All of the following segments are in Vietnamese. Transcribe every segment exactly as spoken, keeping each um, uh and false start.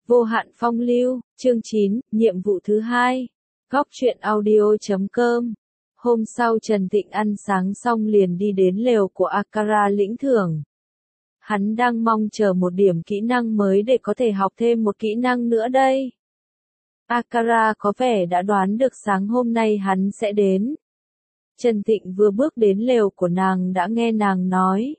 Vô hạn phong lưu, chương chín, nhiệm vụ thứ hai. Góc truyện audio chấm com. Hôm sau Trần Thịnh ăn sáng xong liền đi đến lều của Akara lĩnh thưởng. Hắn đang mong chờ một điểm kỹ năng mới để có thể học thêm một kỹ năng nữa đây. Akara có vẻ đã đoán được sáng hôm nay hắn sẽ đến. Trần Thịnh vừa bước đến lều của nàng đã nghe nàng nói.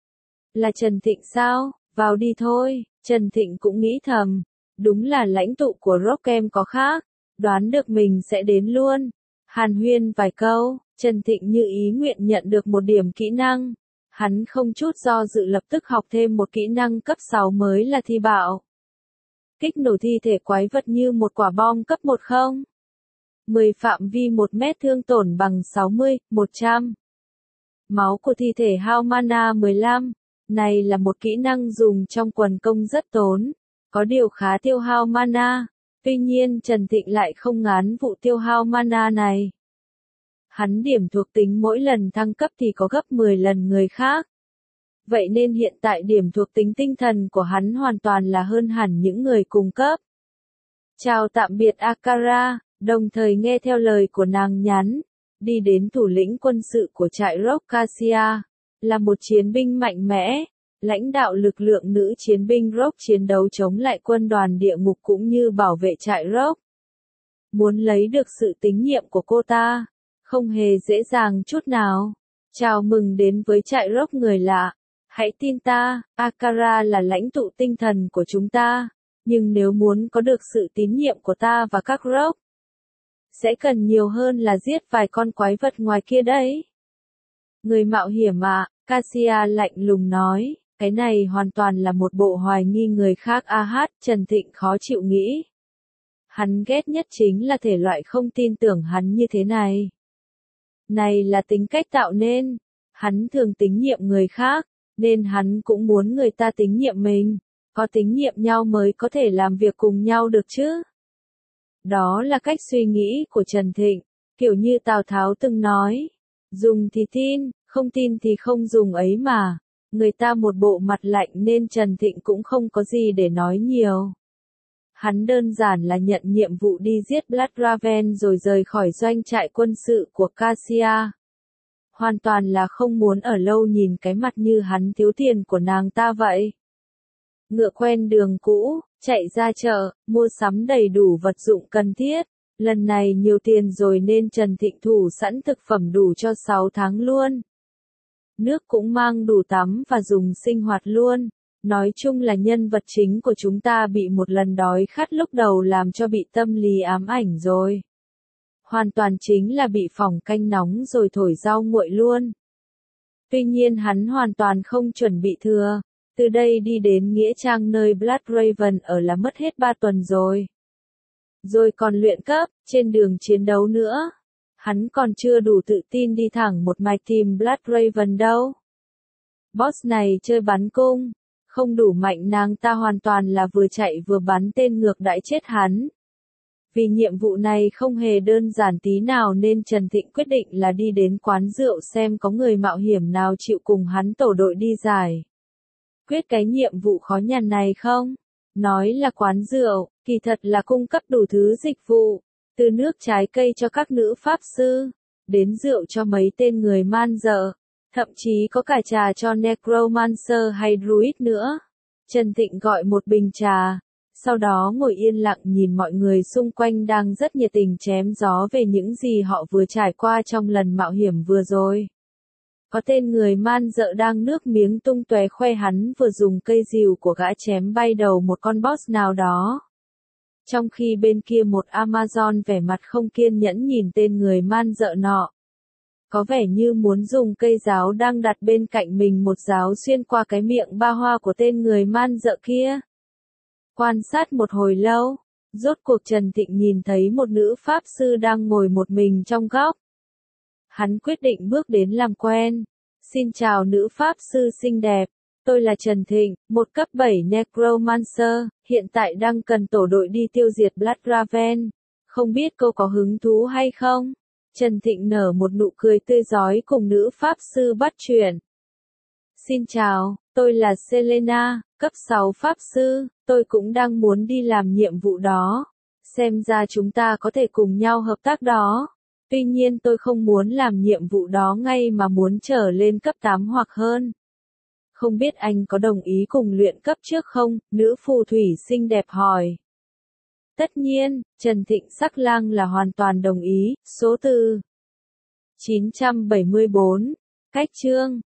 Là Trần Thịnh sao? Vào đi thôi. Trần Thịnh cũng nghĩ thầm. Đúng là lãnh tụ của Rockem có khác. Đoán được mình sẽ đến luôn. Hàn huyên vài câu, Trần Thịnh như ý nguyện nhận được một điểm kỹ năng. Hắn không chút do dự lập tức học thêm một kỹ năng cấp sáu mới là thi bạo. Kích nổ thi thể quái vật như một quả bom cấp một không. mười phạm vi một mét thương tổn bằng sáu mươi, một trăm. Máu của thi thể hao mana mười lăm. Này là một kỹ năng dùng trong quần công rất tốn. Có điều khá tiêu hao mana. Tuy nhiên Trần Thịnh lại không ngán vụ tiêu hao mana này. Hắn điểm thuộc tính mỗi lần thăng cấp thì có gấp mười lần người khác. Vậy nên hiện tại điểm thuộc tính tinh thần của hắn hoàn toàn là hơn hẳn những người cùng cấp. Chào tạm biệt Akara, đồng thời nghe theo lời của nàng nhắn. Đi đến thủ lĩnh quân sự của trại Rockasia. Là một chiến binh mạnh mẽ. Lãnh đạo lực lượng nữ chiến binh Rock chiến đấu chống lại quân đoàn địa ngục cũng như bảo vệ trại Rock. Muốn lấy được sự tín nhiệm của cô ta, không hề dễ dàng chút nào. Chào mừng đến với trại Rock người lạ. Hãy tin ta, Akara là lãnh tụ tinh thần của chúng ta. Nhưng nếu muốn có được sự tín nhiệm của ta và các Rock, sẽ cần nhiều hơn là giết vài con quái vật ngoài kia đấy. Người mạo hiểm ạ, à, Cassia lạnh lùng nói. Cái này hoàn toàn là một bộ hoài nghi người khác a hát, Trần Thịnh khó chịu nghĩ. Hắn ghét nhất chính là thể loại không tin tưởng hắn như thế này. Này là tính cách tạo nên. Hắn thường tín nhiệm người khác, nên hắn cũng muốn người ta tín nhiệm mình. Có tín nhiệm nhau mới có thể làm việc cùng nhau được chứ. Đó là cách suy nghĩ của Trần Thịnh, kiểu như Tào Tháo từng nói. Dùng thì tin, không tin thì không dùng ấy mà. Người ta một bộ mặt lạnh nên Trần Thịnh cũng không có gì để nói nhiều. Hắn đơn giản là nhận nhiệm vụ đi giết Bloodraven rồi rời khỏi doanh trại quân sự của Cassia. Hoàn toàn là không muốn ở lâu nhìn cái mặt như hắn thiếu tiền của nàng ta vậy. Ngựa quen đường cũ, chạy ra chợ, mua sắm đầy đủ vật dụng cần thiết. Lần này nhiều tiền rồi nên Trần Thịnh thủ sẵn thực phẩm đủ cho sáu tháng luôn. Nước cũng mang đủ tắm và dùng sinh hoạt luôn. Nói chung là nhân vật chính của chúng ta bị một lần đói khát lúc đầu làm cho bị tâm lý ám ảnh rồi. Hoàn toàn chính là bị phỏng canh nóng rồi thổi rau nguội luôn. Tuy nhiên hắn hoàn toàn không chuẩn bị thừa. Từ đây đi đến nghĩa trang nơi Bloodraven ở là mất hết ba tuần rồi. Rồi còn luyện cấp, trên đường chiến đấu nữa. Hắn còn chưa đủ tự tin đi thẳng một mạch tìm Bloodraven đâu. Boss này chơi bắn cung, không đủ mạnh nàng ta hoàn toàn là vừa chạy vừa bắn tên ngược đãi chết hắn. Vì nhiệm vụ này không hề đơn giản tí nào nên Trần Thịnh quyết định là đi đến quán rượu xem có người mạo hiểm nào chịu cùng hắn tổ đội đi giải quyết cái nhiệm vụ khó nhằn này không? Nói là quán rượu, kỳ thật là cung cấp đủ thứ dịch vụ. Từ nước trái cây cho các nữ pháp sư, đến rượu cho mấy tên người man dợ, thậm chí có cả trà cho necromancer hay druid nữa. Trần Thịnh gọi một bình trà, sau đó ngồi yên lặng nhìn mọi người xung quanh đang rất nhiệt tình chém gió về những gì họ vừa trải qua trong lần mạo hiểm vừa rồi. Có tên người man dợ đang nước miếng tung tóe khoe hắn vừa dùng cây rìu của gã chém bay đầu một con boss nào đó. Trong khi bên kia một Amazon vẻ mặt không kiên nhẫn nhìn tên người man dợ nọ. Có vẻ như muốn dùng cây giáo đang đặt bên cạnh mình một giáo xuyên qua cái miệng ba hoa của tên người man dợ kia. Quan sát một hồi lâu, rốt cuộc Trần Thịnh nhìn thấy một nữ pháp sư đang ngồi một mình trong góc. Hắn quyết định bước đến làm quen. Xin chào nữ pháp sư xinh đẹp. Tôi là Trần Thịnh, một cấp bảy Necromancer, hiện tại đang cần tổ đội đi tiêu diệt Bloodraven. Không biết cô có hứng thú hay không? Trần Thịnh nở một nụ cười tươi rói cùng nữ pháp sư bắt chuyện. Xin chào, Tôi là Selena, cấp sáu Pháp Sư, tôi cũng đang muốn đi làm nhiệm vụ đó. Xem ra chúng ta có thể cùng nhau hợp tác đó. Tuy nhiên tôi không muốn làm nhiệm vụ đó ngay mà muốn trở lên cấp tám hoặc hơn. Không biết anh có đồng ý cùng luyện cấp trước không? Nữ phù thủy xinh đẹp hỏi. Tất nhiên, Trần Thịnh Sắc Lang là hoàn toàn đồng ý. Số từ chín trăm bảy mươi bốn. Cách chương